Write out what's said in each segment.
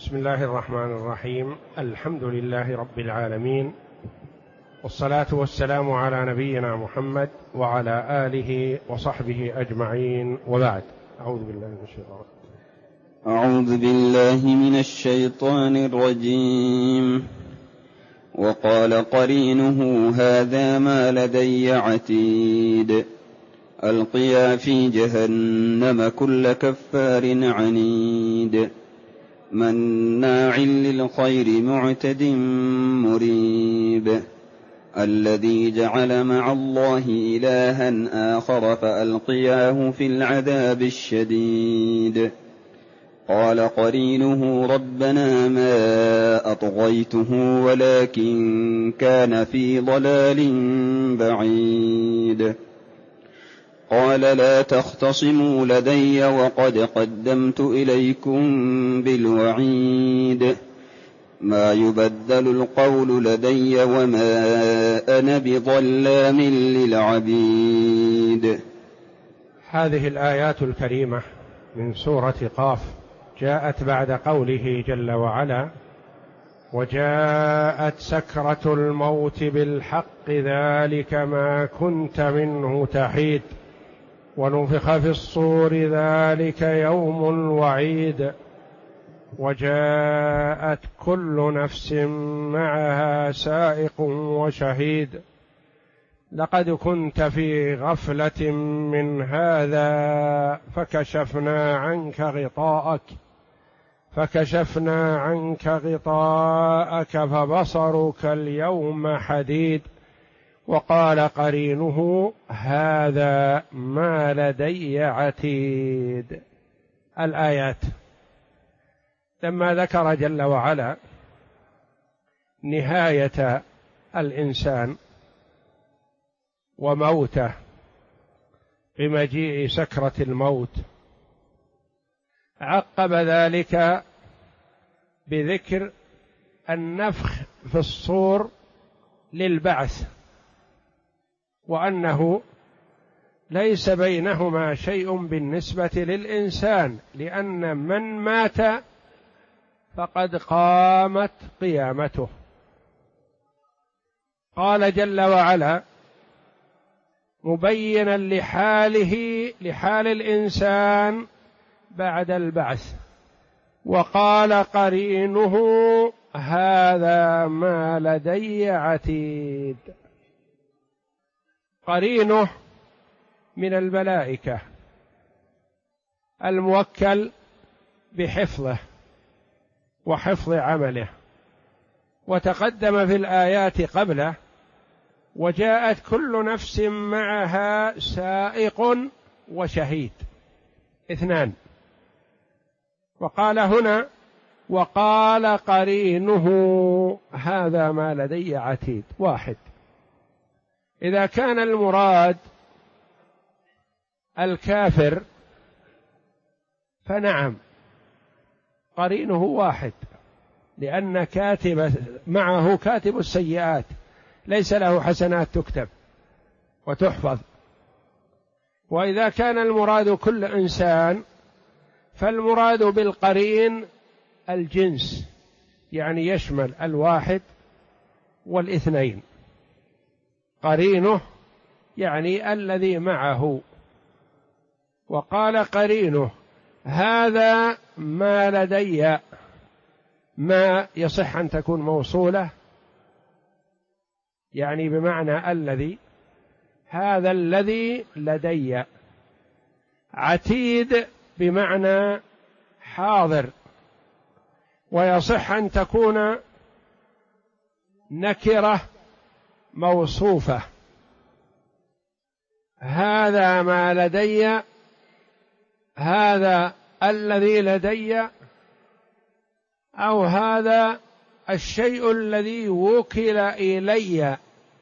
بسم الله الرحمن الرحيم. الحمد لله رب العالمين، والصلاة والسلام على نبينا محمد وعلى آله وصحبه أجمعين، وبعد. أعوذ بالله من الشيطان الرجيم. وقال قرينه هذا ما لدي عتيد ألقيا في جهنم كل كفار عنيد مناع للخير معتد مريب الذي جعل مع الله إلها آخر فألقياه في العذاب الشديد. قال قرينه ربنا ما أطغيته ولكن كان في ضلال بعيد. قال لا تختصموا لدي وقد قدمت إليكم بالوعيد ما يبدل القول لدي وما أنا بظلام للعبيد. هذه الآيات الكريمة من سورة قاف جاءت بعد قوله جل وعلا: وجاءت سكرة الموت بالحق ذلك ما كنت منه تحيد ونفخ في الصور ذلك يوم الوعيد وجاءت كل نفس معها سائق وشهيد لقد كنت في غفلة من هذا فكشفنا عنك غطاءك فبصرك اليوم حديد. وقال قرينه هذا ما لدي عتيد. الآيات لما ذكر جل وعلا نهاية الإنسان وموته بمجيء سكرة الموت، عقب ذلك بذكر النفخ في الصور للبعث، وأنه ليس بينهما شيء بالنسبة للإنسان، لأن من مات فقد قامت قيامته. قال جل وعلا مبينا لحال الإنسان بعد البعث: وقال قرينه هذا ما لدي عتيد. قرينه من الملائكة الموكل بحفظه وحفظ عمله، وتقدم في الآيات قبله: وجاءت كل نفس معها سائق وشهيد، اثنان. وقال هنا وقال قرينه هذا ما لدي عتيد، واحد. إذا كان المراد الكافر فنعم قرينه واحد، لأن معه كاتب السيئات ليس له حسنات تكتب وتحفظ. وإذا كان المراد كل إنسان فالمراد بالقرين الجنس، يعني يشمل الواحد والاثنين. قرينه يعني الذي معه. وقال قرينه هذا ما لدي، ما يصح أن تكون موصولة، يعني بمعنى الذي، هذا الذي لدي. عتيد بمعنى حاضر، ويصح أن تكون نكرة موصوفة. هذا ما لدي، هذا الذي لدي، أو هذا الشيء الذي وكل إلي.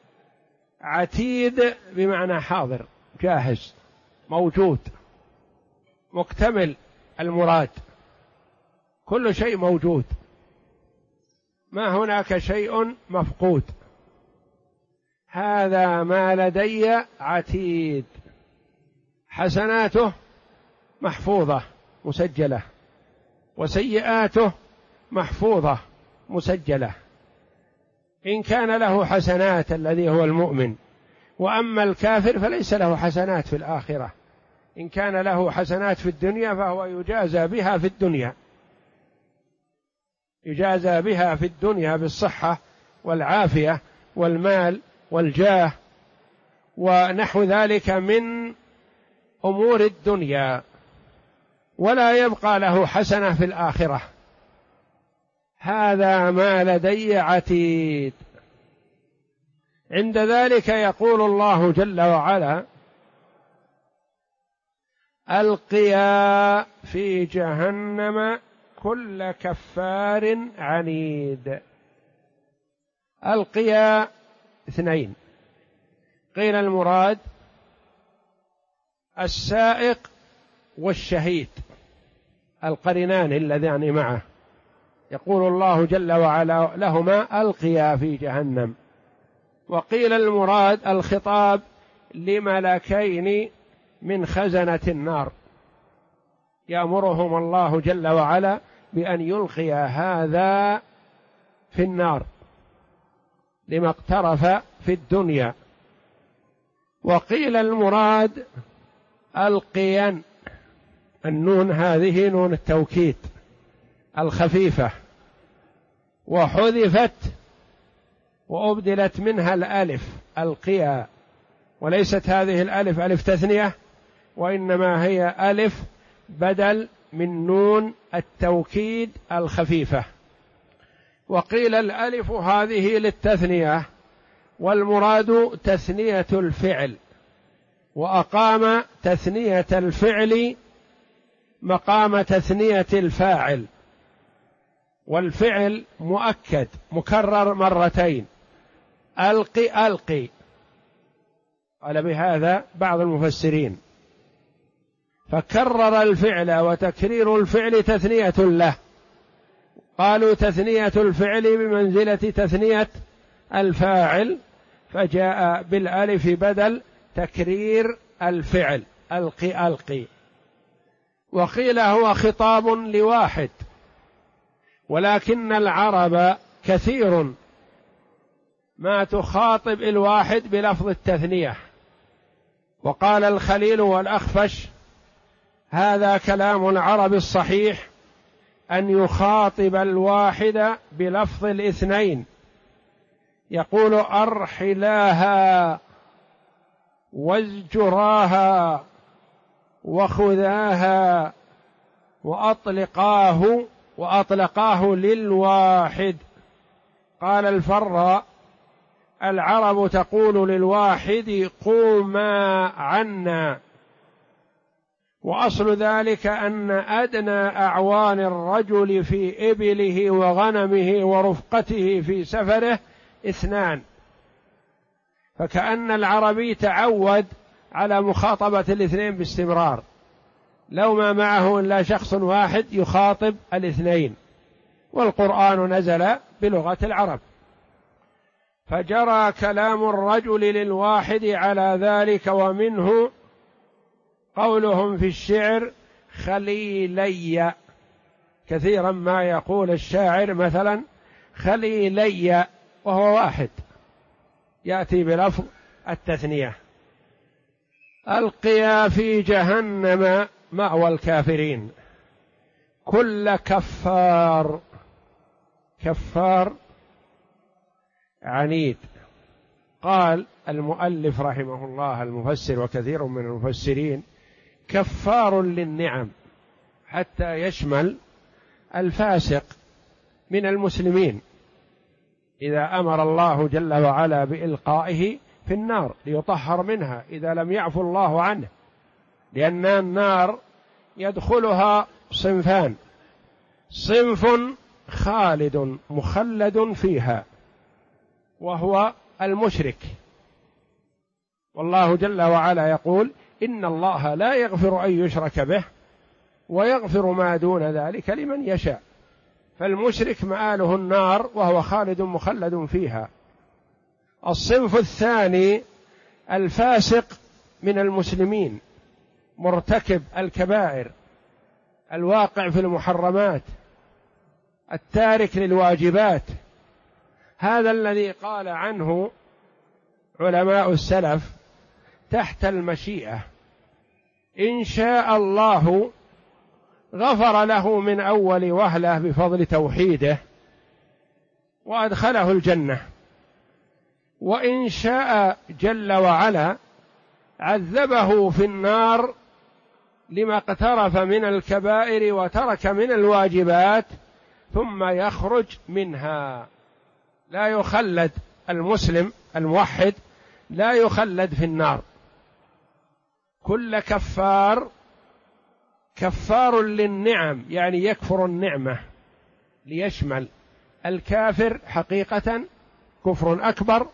عتيد بمعنى حاضر، جاهز، موجود، مكتمل المراد، كل شيء موجود، ما هناك شيء مفقود. هذا ما لدي عتيد، حسناته محفوظة مسجلة، وسيئاته محفوظة مسجلة، إن كان له حسنات الذي هو المؤمن، وأما الكافر فليس له حسنات في الآخرة. إن كان له حسنات في الدنيا فهو يجازى بها في الدنيا، يجازى بها في الدنيا بالصحة والعافية والمال والجاه ونحو ذلك من أمور الدنيا، ولا يبقى له حسنة في الآخرة. هذا ما لدي عتيد. عند ذلك يقول الله جل وعلا: ألقيا في جهنم كل كفار عنيد. ألقيا اثنين، قيل المراد السائق والشهيد القرنان اللذان معه، يقول الله جل وعلا لهما ألقيا في جهنم. وقيل المراد الخطاب لملكين من خزنة النار، يأمرهم الله جل وعلا بأن يلقي هذا في النار لما اقترف في الدنيا. وقيل المراد ألقيا، النون هذه نون التوكيد الخفيفة، وحذفت وأبدلت منها الألف ألقيا، وليست هذه الألف ألف تثنية، وإنما هي ألف بدل من نون التوكيد الخفيفة. وقيل الألف هذه للتثنية، والمراد تثنية الفعل، وأقام تثنية الفعل مقام تثنية الفاعل، والفعل مؤكد مكرر مرتين، ألقي ألقي، قال بهذا بعض المفسرين، فكرر الفعل، وتكرير الفعل تثنية له، قالوا تثنية الفعل بمنزلة تثنية الفاعل، فجاء بالألف بدل تكرير الفعل ألقي ألقي. وقيل هو خطاب لواحد، ولكن العرب كثير ما تخاطب الواحد بلفظ التثنية. وقال الخليل والأخفش: هذا كلام العرب الصحيح أن يخاطب الواحد بلفظ الاثنين، يقول: أرحلاها وازجراها وخذاها وأطلقاه للواحد. قال الفراء: العرب تقول للواحد قوما عنا، وأصل ذلك أن أدنى أعوان الرجل في إبله وغنمه ورفقته في سفره اثنان، فكأن العربي تعود على مخاطبة الاثنين باستمرار، لو ما معه إلا شخص واحد يخاطب الاثنين، والقرآن نزل بلغة العرب، فجرى كلام الرجل للواحد على ذلك. ومنه قولهم في الشعر: خليلي، كثيرا ما يقول الشاعر مثلا خليلي وهو واحد، يأتي بلفظ التثنية. ألقيا في جهنم مأوى الكافرين كل كفار، كفار عنيد. قال المؤلف رحمه الله المفسر وكثير من المفسرين: كفار للنعم، حتى يشمل الفاسق من المسلمين إذا أمر الله جل وعلا بإلقائه في النار ليطهر منها إذا لم يعفو الله عنه، لأن النار يدخلها صنفان: صنف خالد مخلد فيها وهو المشرك، والله جل وعلا يقول: إن الله لا يغفر أن يشرك به ويغفر ما دون ذلك لمن يشاء. فالمشرك مآله النار وهو خالد مخلد فيها. الصنف الثاني الفاسق من المسلمين، مرتكب الكبائر، الواقع في المحرمات، التارك للواجبات، هذا الذي قال عنه علماء السلف تحت المشيئة، إن شاء الله غفر له من أول وهلة بفضل توحيده وأدخله الجنة، وإن شاء جل وعلا عذبه في النار لما اقترف من الكبائر وترك من الواجبات ثم يخرج منها. لا يخلد المسلم الموحد، لا يخلد في النار. كل كفار كفار للنعم، يعني يكفر النعمة ليشمل الكافر حقيقة كفر أكبر،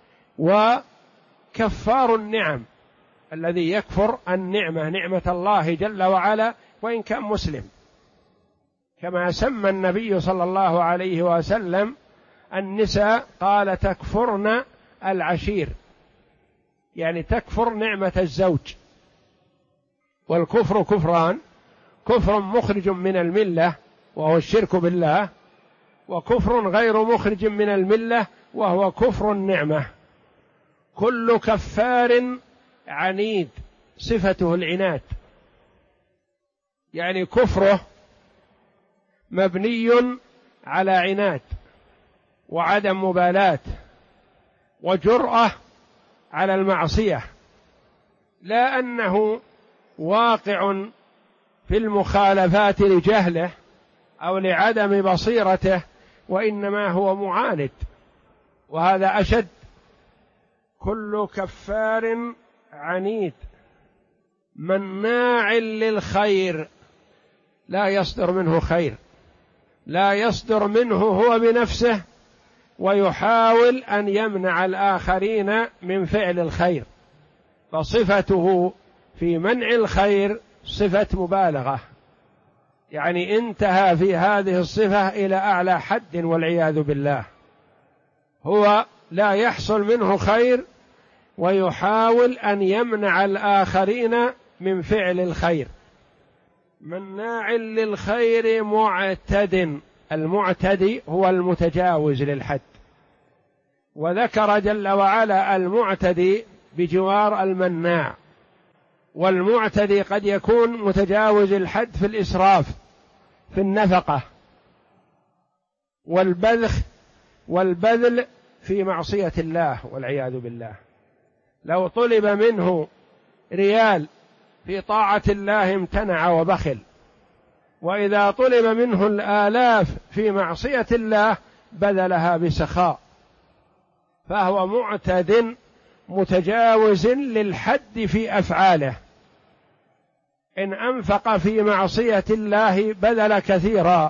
وكفار النعم الذي يكفر النعمة، نعمة الله جل وعلا وإن كان مسلم، كما سمى النبي صلى الله عليه وسلم النساء قال تكفرن العشير، يعني تكفر نعمة الزوج. والكفر كفران: كفر مخرج من الملة وهو الشرك بالله، وكفر غير مخرج من الملة وهو كفر النعمة. كل كفار عنيد، صفته العناد، يعني كفره مبني على عناد وعدم مبالاة وجرأة على المعصية، لا أنه واقع في المخالفات لجهله أو لعدم بصيرته، وإنما هو معاند، وهذا أشد. كل كفار عنيد مناع للخير، لا يصدر منه خير، لا يصدر منه هو بنفسه، ويحاول أن يمنع الآخرين من فعل الخير، فصفته في منع الخير صفة مبالغة، يعني انتهى في هذه الصفة إلى أعلى حد والعياذ بالله. هو لا يحصل منه خير ويحاول أن يمنع الآخرين من فعل الخير. مناع للخير معتد، المعتدي هو المتجاوز للحد، وذكر جل وعلا المعتدي بجوار المناع. والمعتدي قد يكون متجاوز الحد في الإسراف في النفقة والبذل في معصية الله والعياذ بالله. لو طلب منه ريال في طاعة الله امتنع وبخل، وإذا طلب منه الآلاف في معصية الله بذلها بسخاء، فهو معتد متجاوز للحد في أفعاله. إن أنفق في معصية الله بذل كثيرا،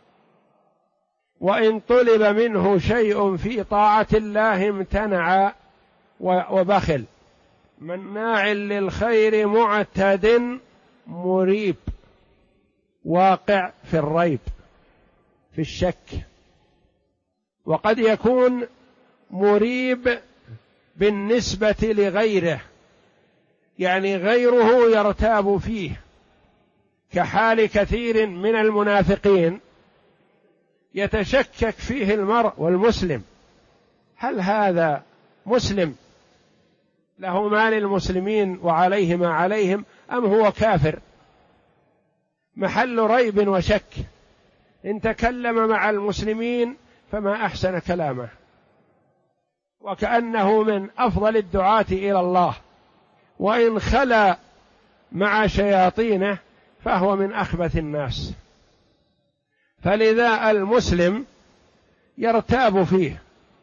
وإن طلب منه شيء في طاعة الله امتنع وبخل. مناع للخير معتد مريب، واقع في الريب في الشك، وقد يكون مريب بالنسبة لغيره، يعني غيره يرتاب فيه، كحال كثير من المنافقين يتشكك فيه المرء والمسلم، هل هذا مسلم له ما للمسلمين وعليه ما عليهم، أم هو كافر؟ محل ريب وشك. إن تكلم مع المسلمين فما أحسن كلامه، وكأنه من أفضل الدعاة إلى الله، وإن خلا مع شياطينه فهو من أخبث الناس. فلذا المسلم يرتاب فيه،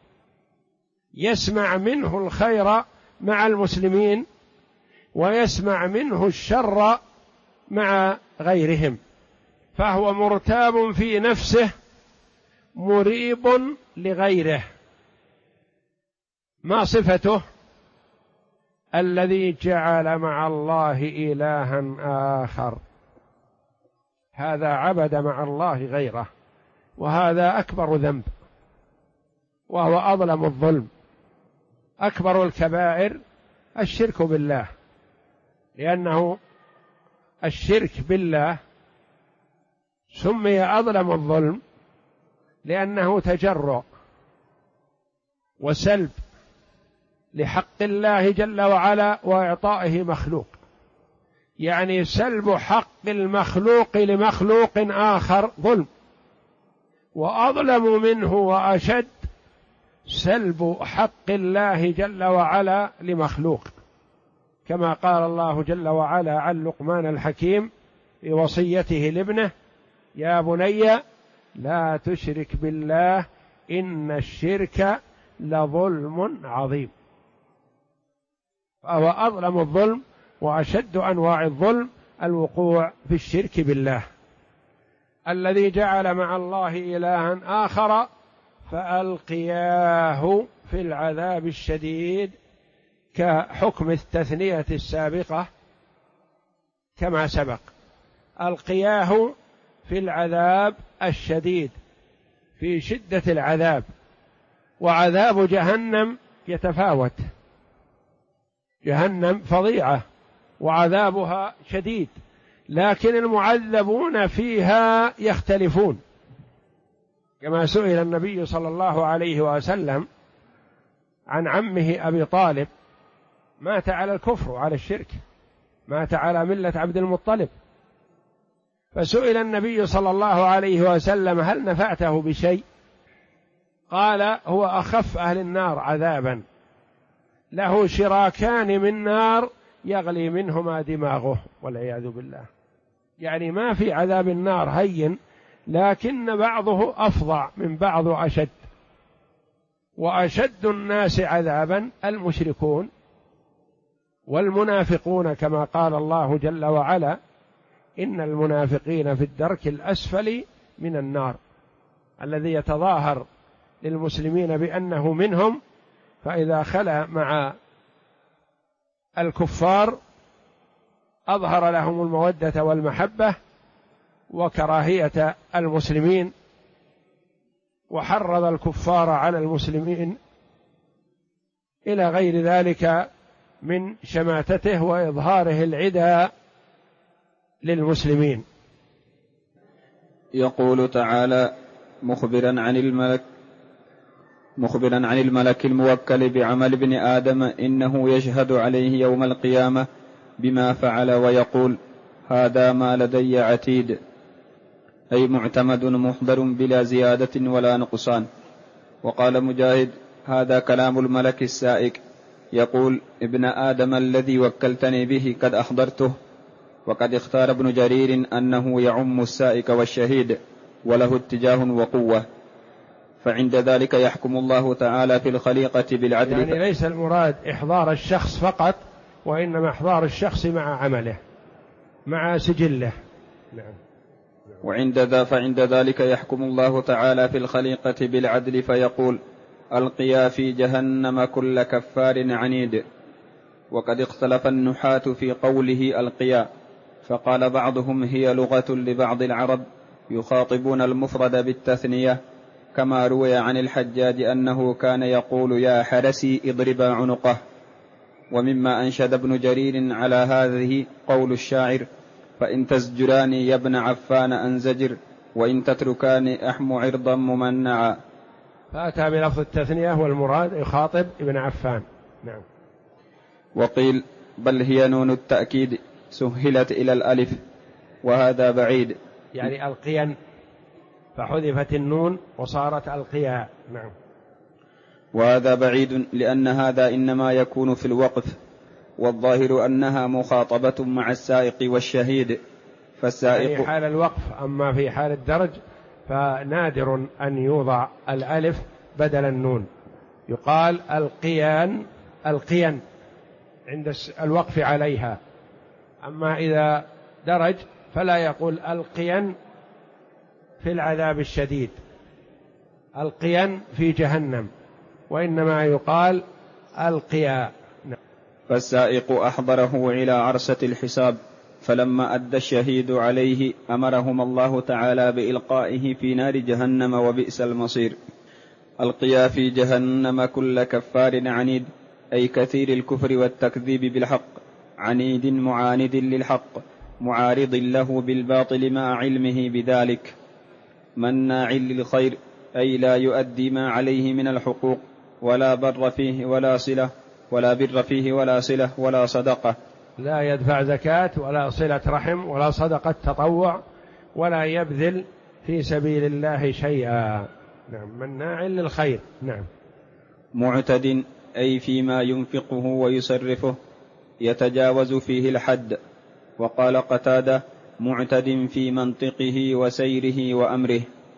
يسمع منه الخير مع المسلمين ويسمع منه الشر مع غيرهم، فهو مرتاب في نفسه مريب لغيره. ما صفته؟ الذي جعل مع الله إلها آخر، هذا عبد مع الله غيره، وهذا أكبر ذنب، وهو أظلم الظلم. أكبر الكبائر الشرك بالله، لأنه الشرك بالله سمي أظلم الظلم لأنه تجرؤ وسلب لحق الله جل وعلا وإعطائه مخلوق، يعني سلب حق المخلوق لمخلوق آخر ظلم، وأظلم منه وأشد سلب حق الله جل وعلا لمخلوق، كما قال الله جل وعلا عن لقمان الحكيم في وصيته لابنه: يا بني لا تشرك بالله إن الشرك لظلم عظيم. فهو أظلم الظلم وأشد أنواع الظلم الوقوع في الشرك بالله، الذي جعل مع الله إلها آخر فألقياه في العذاب الشديد، كحكم التثنية السابقة كما سبق، ألقياه في العذاب الشديد في شدة العذاب. وعذاب جهنم يتفاوت، جهنم فظيعة وعذابها شديد، لكن المعذبون فيها يختلفون، كما سئل النبي صلى الله عليه وسلم عن عمه أبي طالب، مات على الكفر وعلى الشرك، مات على ملة عبد المطلب، فسئل النبي صلى الله عليه وسلم: هل نفعته بشيء؟ قال: هو أخف أهل النار عذابا، له شراكان من نار يغلي منهما دماغه والعياذ بالله. يعني ما في عذاب النار هين، لكن بعضه أفظع من بعض أشد. وأشد الناس عذابا المشركون والمنافقون، كما قال الله جل وعلا: إن المنافقين في الدرك الأسفل من النار، الذي يتظاهر للمسلمين بأنه منهم، فإذا خلا مع الكفار أظهر لهم المودة والمحبة وكراهية المسلمين، وحرض الكفار على المسلمين إلى غير ذلك من شماتته وإظهاره العدى للمسلمين. يقول تعالى مخبرا عن الملك الموكل بعمل ابن آدم إنه يشهد عليه يوم القيامة بما فعل ويقول: هذا ما لدي عتيد، أي معتمد محضر بلا زيادة ولا نقصان. وقال مجاهد: هذا كلام الملك السائق، يقول: ابن آدم الذي وكلتني به قد أحضرته. وقد اختار ابن جرير أنه يعم السائق والشهيد وله اتجاه وقوة، فعند ذلك يحكم الله تعالى في الخليقة بالعدل. يعني ليس المراد إحضار الشخص فقط، وإنما إحضار الشخص مع عمله مع سجله. نعم. فعند ذلك يحكم الله تعالى في الخليقة بالعدل فيقول: ألقيا في جهنم كل كفار عنيد. وقد اختلف النحاة في قوله ألقيا، فقال بعضهم: هي لغة لبعض العرب يخاطبون المفرد بالتثنية، كما روي عن الحجاج أنه كان يقول: يا حرسي اضربا عنقه. ومما أنشد ابن جرير على هذه قول الشاعر: فإن تزجراني يا ابن عفان أنزجر، وإن تتركاني أحم عرضا ممنعا. فأتى بلفظ التثنية والمراد يخاطب ابن عفان. نعم. وقيل: بل هي نون التأكيد سهلت إلى الألف، وهذا بعيد، يعني ألقيا فحذفت النون وصارت ألقيا. نعم. وهذا بعيد لأن هذا إنما يكون في الوقف، والظاهر أنها مخاطبة مع السائق والشهيد. فالسائق في حال الوقف، أما في حال الدرج فنادر أن يوضع الألف بدل النون، يقال ألقيا عند الوقف عليها. أما إذا درج فلا يقول ألقيا في العذاب الشديد، ألقيا في جهنم، وإنما يقال ألقيا. فالسائق أحضره إلى عرصة الحساب، فلما أدى الشهيد عليه أمرهم الله تعالى بإلقائه في نار جهنم، وبئس المصير. ألقيا في جهنم كل كفار عنيد، أي كثير الكفر والتكذيب بالحق، عنيد معاند للحق، معارض له بالباطل مع علمه بذلك، مناع للخير أي لا يؤدي ما عليه من الحقوق، ولا بر فيه ولا صلة، ولا بر فيه ولا صلة ولا صدقة. لا يدفع زكاة ولا صلة رحم ولا صدقة تطوع، ولا يبذل في سبيل الله شيئا. نعم، مناع للخير. نعم. معتد أي فيما ينفقه ويسرفه، يتجاوز فيه الحد. وقال قتادة: معتد في منطقه وسيره وأمره.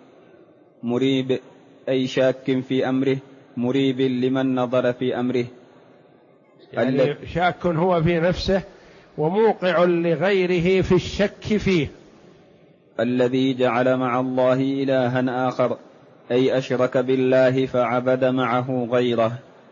مريب أي شاك في أمره، مريب لمن نظر في أمره. يعني شاك هو في نفسه وموقع لغيره في الشك فيه. الذي جعل مع الله إلها آخر، أي أشرك بالله فعبد معه غيره،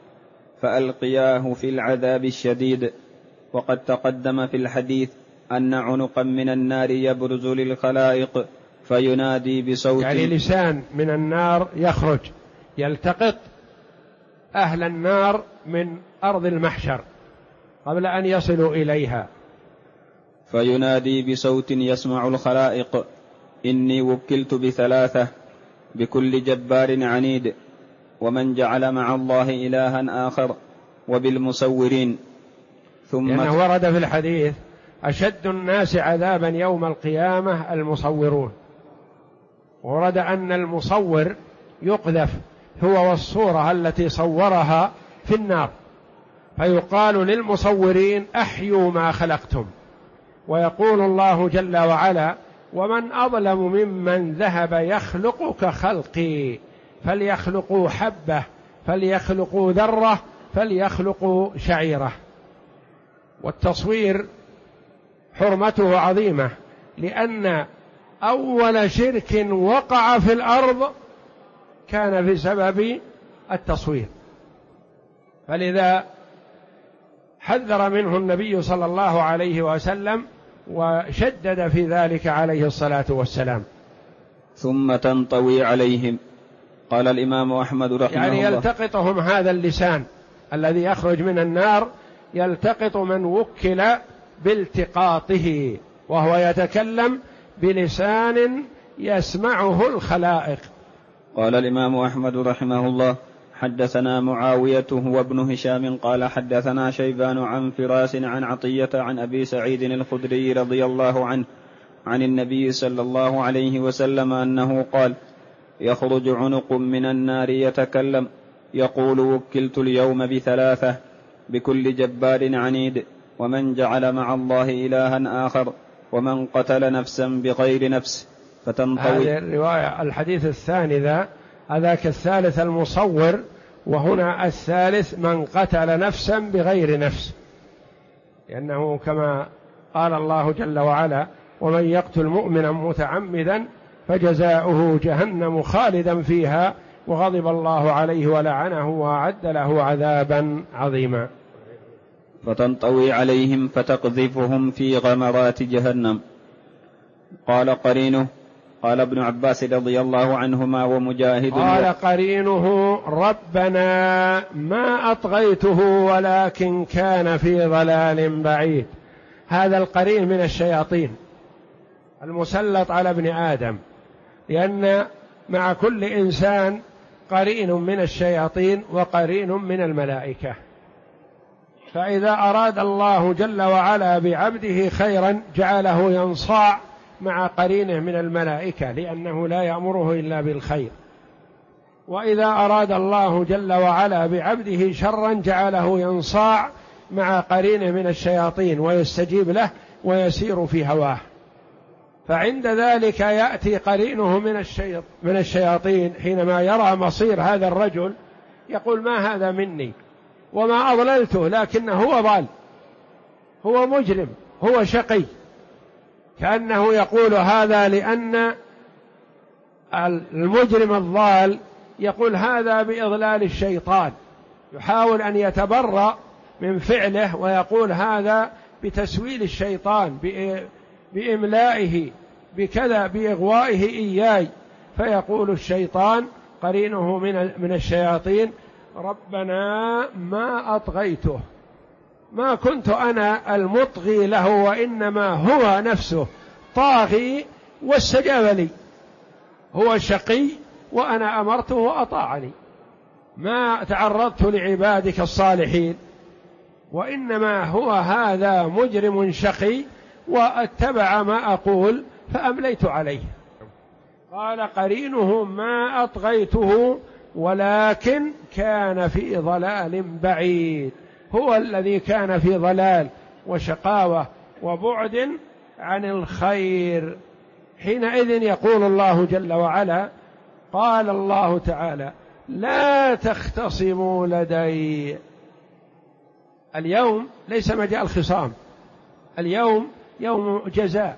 فألقياه في العذاب الشديد. وقد تقدم في الحديث أن عنقا من النار يبرز للخلائق فينادي بصوت، يعني لسان من النار يخرج يلتقط أهل النار من أرض المحشر قبل أن يصلوا إليها، فينادي بصوت يسمع الخلائق: إني وكلت بثلاثة، بكل جبار عنيد، ومن جعل مع الله إلها آخر، وبالمصورين. ثم لأنه ورد في الحديث: أشد الناس عذابا يوم القيامة المصورون. ورد أن المصور يقذف هو والصورة التي صورها في النار، فيقال للمصورين: أحيوا ما خلقتم. ويقول الله جل وعلا: ومن أظلم ممن ذهب يخلق كخلقي، فليخلقوا حبة، فليخلقوا ذرة، فليخلقوا شعيرة. والتصوير حرمته عظيمة، لأن أول شرك وقع في الأرض كان بسبب التصوير، فلذا حذر منه النبي صلى الله عليه وسلم وشدد في ذلك عليه الصلاة والسلام. ثم تنطوي عليهم. قال الإمام أحمد رحمه الله: يعني يلتقطهم هذا اللسان الذي يخرج من النار، يلتقط من وكل بالتقاطه، وهو يتكلم بلسان يسمعه الخلائق. قال الإمام أحمد رحمه الله: حدثنا معاوية وابن هشام قال حدثنا شيبان عن فراس عن عطية عن أبي سعيد الخدري رضي الله عنه عن النبي صلى الله عليه وسلم أنه قال: يخرج عنق من النار يتكلم يقول: وكلت اليوم بثلاثة، بكل جبار عنيد، ومن جعل مع الله إلها آخر، ومن قتل نفسا بغير نفس. فتنطوي. هذه الرواية. الحديث الثاني ذاك الثالث المصور، وهنا الثالث من قتل نفسا بغير نفس، لأنه كما قال الله جل وعلا: ومن يقتل مؤمنا متعمدا فجزاؤه جهنم خالدا فيها وغضب الله عليه ولعنه وأعد له عذابا عظيما. فتنطوي عليهم فتقذفهم في غمرات جهنم. قال قرينه، قال ابن عباس رضي الله عنهما ومجاهد، قال قرينه: ربنا ما أطغيته ولكن كان في ضلال بعيد. هذا القرين من الشياطين المسلط على ابن آدم، لأن مع كل إنسان قرين من الشياطين وقرين من الملائكة، فإذا أراد الله جل وعلا بعبده خيرا جعله ينصاع مع قرينه من الملائكة، لأنه لا يأمره إلا بالخير. وإذا أراد الله جل وعلا بعبده شرا جعله ينصاع مع قرينه من الشياطين ويستجيب له ويسير في هواه. فعند ذلك يأتي قرينه من الشياطين حينما يرى مصير هذا الرجل يقول: ما هذا مني وما أضللته، لكنه هو ضال، هو مجرم، هو شقي، كأنه يقول هذا لأن المجرم الضال يقول هذا بإضلال الشيطان، يحاول أن يتبرأ من فعله ويقول هذا بتسويل الشيطان، بإملائه، بكذا، بإغوائه إياي. فيقول الشيطان قرينه من الشياطين: ربنا ما أطغيته، ما كنت أنا المطغي له، وإنما هو نفسه طاغي واستجاب لي، هو شقي وأنا أمرته وأطاعني، ما تعرضت لعبادك الصالحين، وإنما هو هذا مجرم شقي واتبع ما أقول فأمليت عليه. قال قرينه ما أطغيته ولكن كان في ضلال بعيد، هو الذي كان في ضلال وشقاوة وبعد عن الخير. حينئذ يقول الله جل وعلا: قال الله تعالى: لا تختصموا لدي. اليوم ليس مجال خصام، اليوم يوم جزاء،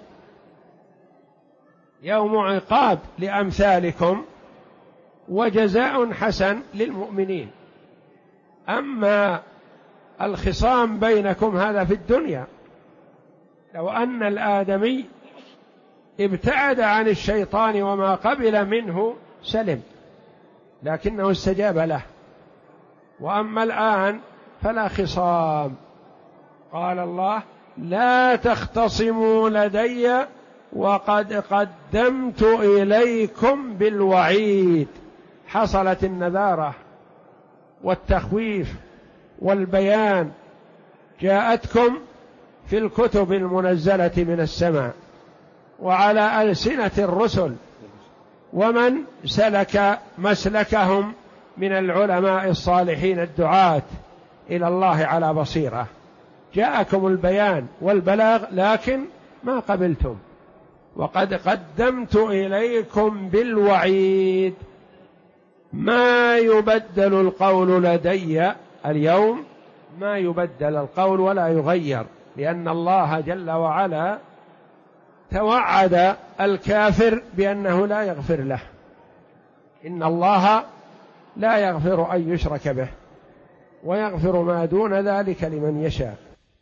يوم عقاب لأمثالكم وجزاء حسن للمؤمنين. أما الخصام بينكم هذا في الدنيا، لو أن الآدمي ابتعد عن الشيطان وما قبل منه سلم، لكنه استجاب له. وأما الآن فلا خصام. قال الله: لا تختصموا لدي وقد قدمت إليكم بالوعيد. حصلت النذارة والتخويف والبيان، جاءتكم في الكتب المنزلة من السماء وعلى ألسنة الرسل ومن سلك مسلكهم من العلماء الصالحين الدعاة إلى الله على بصيرة. جاءكم البيان والبلاغ لكن ما قبلتم. وقد قدمت إليكم بالوعيد. ما يبدل القول لدي اليوم، ما يبدل القول ولا يغير، لأن الله جل وعلا توعد الكافر بأنه لا يغفر له. إن الله لا يغفر أن يشرك به ويغفر ما دون ذلك لمن يشاء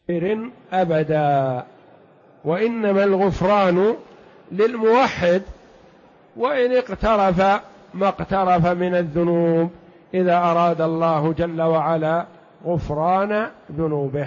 أبدا. وإنما الغفران للموحد وإن اقترف ما اقترف من الذنوب، إذا أراد الله جل وعلا غفران ذنوبه.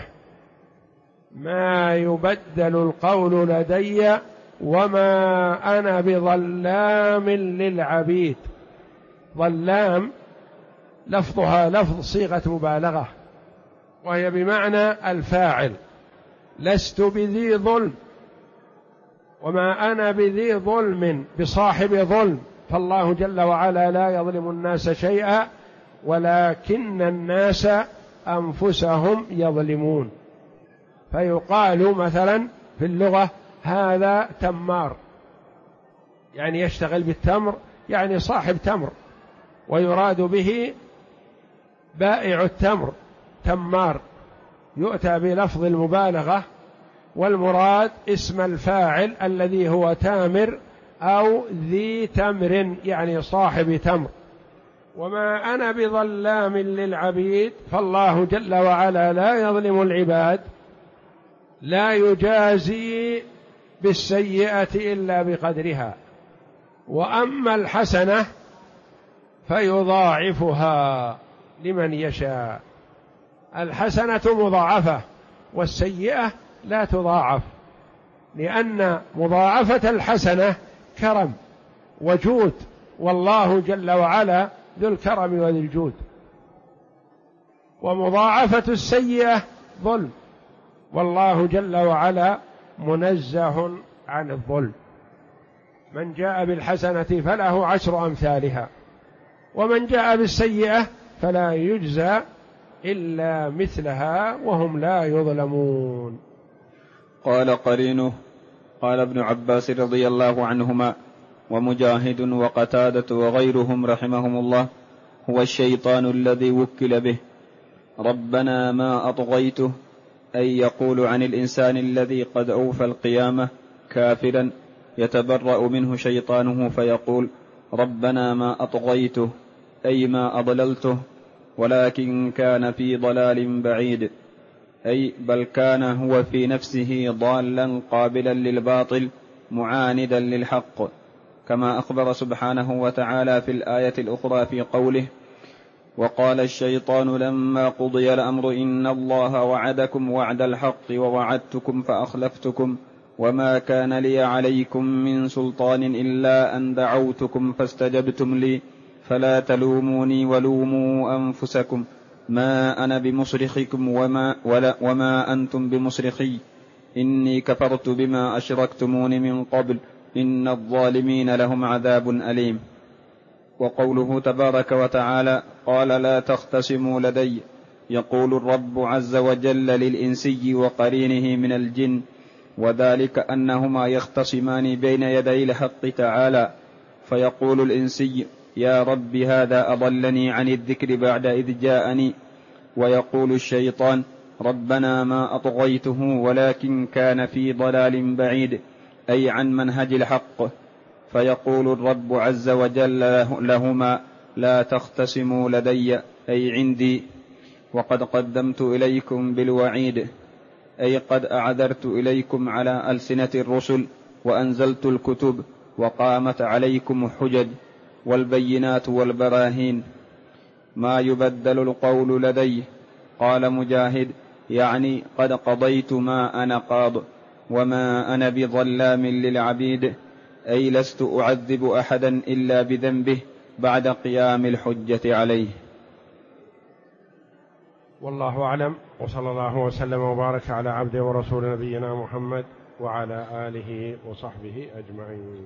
ما يبدل القول لدي وما أنا بظلام للعبيد. ظلام لفظها لفظ صيغة مبالغة، وهي بمعنى الفاعل. لست بذي ظلم، وما أنا بذي ظلم بصاحب ظلم، فالله جل وعلا لا يظلم الناس شيئا ولكن الناس أنفسهم يظلمون. فيقال مثلا في اللغة: هذا تمار، يعني يشتغل بالتمر، يعني صاحب تمر، ويراد به بائع التمر تمار، يؤتى بلفظ المبالغة، والمراد اسم الفاعل الذي هو تامر أو ذي تمر، يعني صاحب تمر. وما أنا بظلام للعبيد، فالله جل وعلا لا يظلم العباد، لا يجازي بالسيئة إلا بقدرها. وأما الحسنة فيضاعفها لمن يشاء. الحسنة مضاعفة والسيئة لا تضاعف، لأن مضاعفة الحسنة كرم وجود، والله جل وعلا ذو الكرم وذو الجود. ومضاعفة السيئة ظلم، والله جل وعلا منزه عن الظلم. من جاء بالحسنة فله 10 أمثالها، ومن جاء بالسيئة فلا يجزى إلا مثلها وهم لا يظلمون. قال قرينه: قال ابن عباس رضي الله عنهما ومجاهد وقتادة وغيرهم رحمهم الله: هو الشيطان الذي وكل به. ربنا ما أطغيته، أي يقول عن الإنسان الذي قد أوفى القيامة كافرا، يتبرأ منه شيطانه فيقول: ربنا ما أطغيته، أي ما أضللته، ولكن كان في ضلال بعيد، أي بل كان هو في نفسه ضالا قابلا للباطل معاندا للحق، كما أخبر سبحانه وتعالى في الآية الأخرى في قوله: وقال الشيطان لما قضي الأمر إن الله وعدكم وعد الحق ووعدتكم فأخلفتكم وما كان لي عليكم من سلطان إلا أن دعوتكم فاستجبتم لي فلا تلوموني ولوموا أنفسكم ما أنا بمصرخكم وما أنتم بمصرخي إني كفرت بما أشركتمون من قبل إن الظالمين لهم عذاب أليم. وقوله تبارك وتعالى قال لا تختصموا لدي، يقول الرب عز وجل للإنسي وقرينه من الجن، وذلك أنهما يختصمان بين يدي الحق تعالى، فيقول الإنسي يا رب هذا أضلني عن الذكر بعد إذ جاءني، ويقول الشيطان ربنا ما أطغيته ولكن كان في ضلال بعيد أي عن منهج الحق، فيقول الرب عز وجل لهما لا تختصموا لدي أي عندي، وقد قدمت إليكم بالوعيد أي قد أعذرت إليكم على ألسنة الرسل وأنزلت الكتب وقامت عليكم الحجج والبينات والبراهين ما يبدل القول لدي. قال مجاهد يعني قد قضيت ما أنا قاض وما أنا بظلام للعبيد، أي لست أعذب أحدا إلا بذنبه بعد قيام الحجة عليه. والله أعلم، وصلى الله وسلم وبارك على عبده ورسول نبينا محمد وعلى آله وصحبه أجمعين.